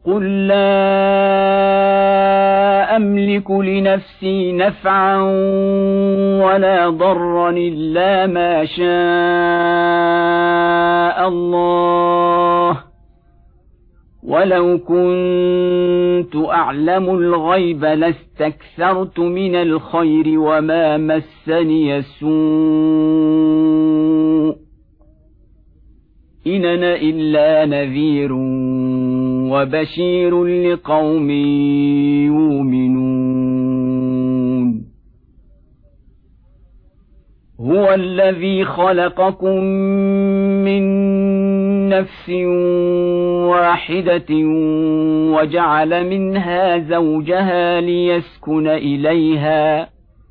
قل لا أملك لنفسي نفعا ولا ضرا إلا ما شاء الله ولو كنت أعلم الغيب لاستكثرت من الخير وما مسني السوء إن أنا إلا نذير وبشير لقوم يؤمنون هو الذي خلقكم من نفس واحدة وجعل منها زوجها ليسكن إليها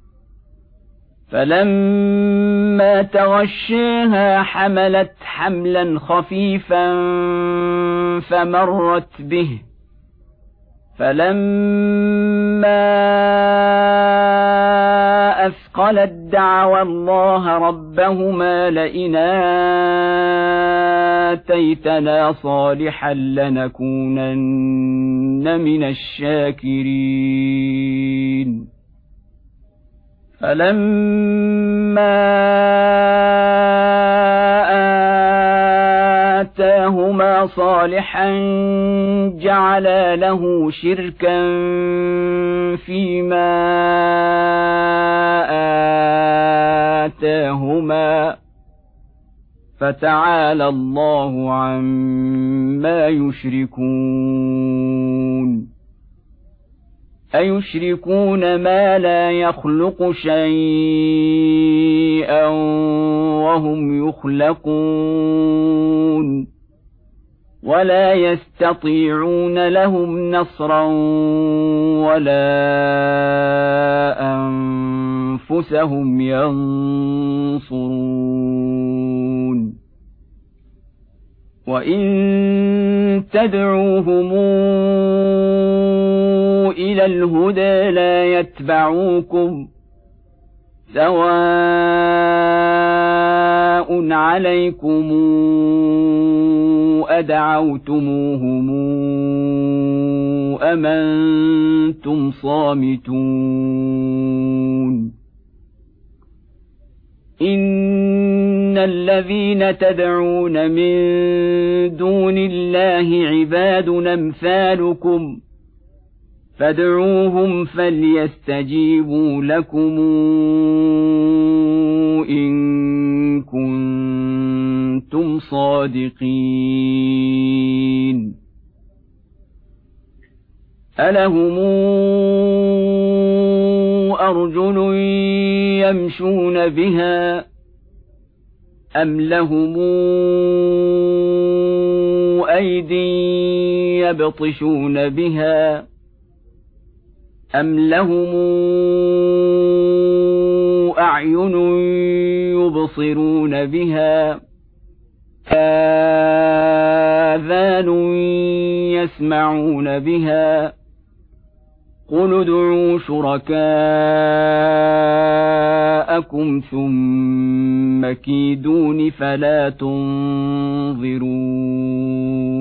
فلما تغشاها حملت حملا خفيفا فمرت به فلما أثقلت دعوا الله ربهما لئن آتيتنا صالحا لنكونن من الشاكرين فلما آتاهما صالحا جعلا له شركا فيما آتاهما فتعالى الله عما يشركون أيشركون ما لا يخلق شيئا وهم يخلقون ولا يستطيعون لهم نصرا ولا أنفسهم ينصرون وإن تدعوهم إلى الهدى لا يتبعوكم سواء عليكم أدعوتموهم أم أنتم صامتون إن الذين تدعون من دون الله عباد أمثالكم فادعوهم فليستجيبوا لكم إن كنتم صادقين ألهم أرجل يمشون بها أم لهم أيدي يبطشون بها أم لهم أعين يبصرون بها آذان يسمعون بها قل ادعوا شركاءكم ثم كيدون فلا تنظرون